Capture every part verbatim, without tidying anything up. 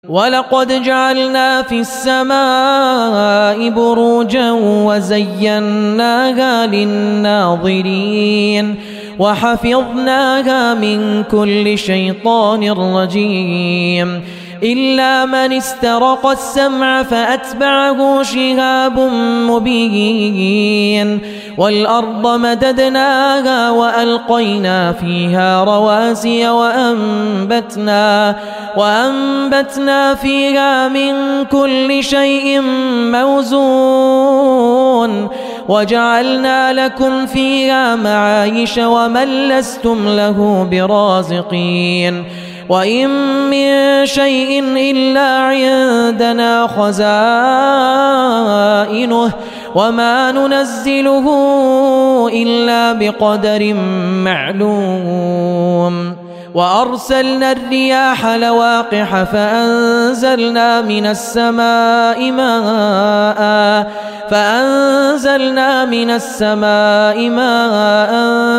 ولقد جعلنا في السماء بروجا وزيناها للناظرين وحفظناها من كل شيطان رجيم إلا من استرق السمع فأتبعه شهاب مبين والأرض مددناها وألقينا فيها رواسي وأنبتنا, وأنبتنا فيها من كل شيء موزون وجعلنا لكم فيها معايش ومن لستم له برازقين وإن من شيء إلا عندنا خزائنه وما ننزله إلا بقدر معلوم وأرسلنا الرياح لواقح فأنزلنا من السماء ماء فأنزلنا من السماء ماء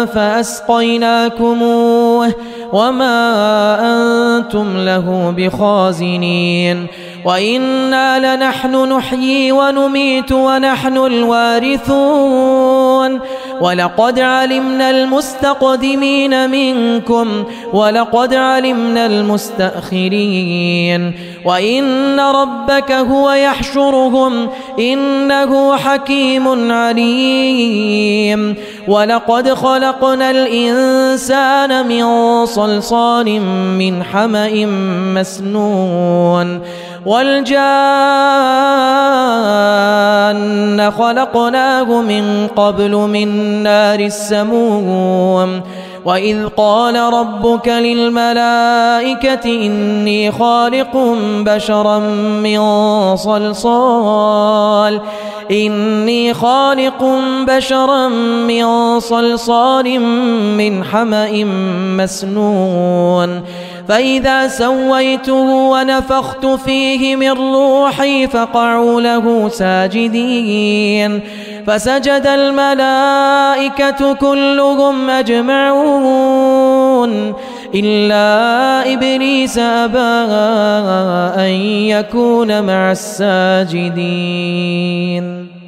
فأسقيناكموه وما أنتم له بخازنين وإنا لنحن نحيي ونميت ونحن الوارثون ولقد علمنا المستقدمين منكم ولقد علمنا المستأخرين وإن ربك هو يحشرهم إنه حكيم عليم ولقد خلقنا الإنسان من صلصال من حمأ مسنون والجان خلقناه من قبل من نار السموم وإذ قال ربك للملائكة إني خالق بشرا من صلصال إني خالق بشرا من صلصال من حمأ مسنون فإذا سويته ونفخت فيه من روحي فقعوا له ساجدين فسجد الملائكة كلهم أجمعون إلا إبليس أبى أن يكون مع الساجدين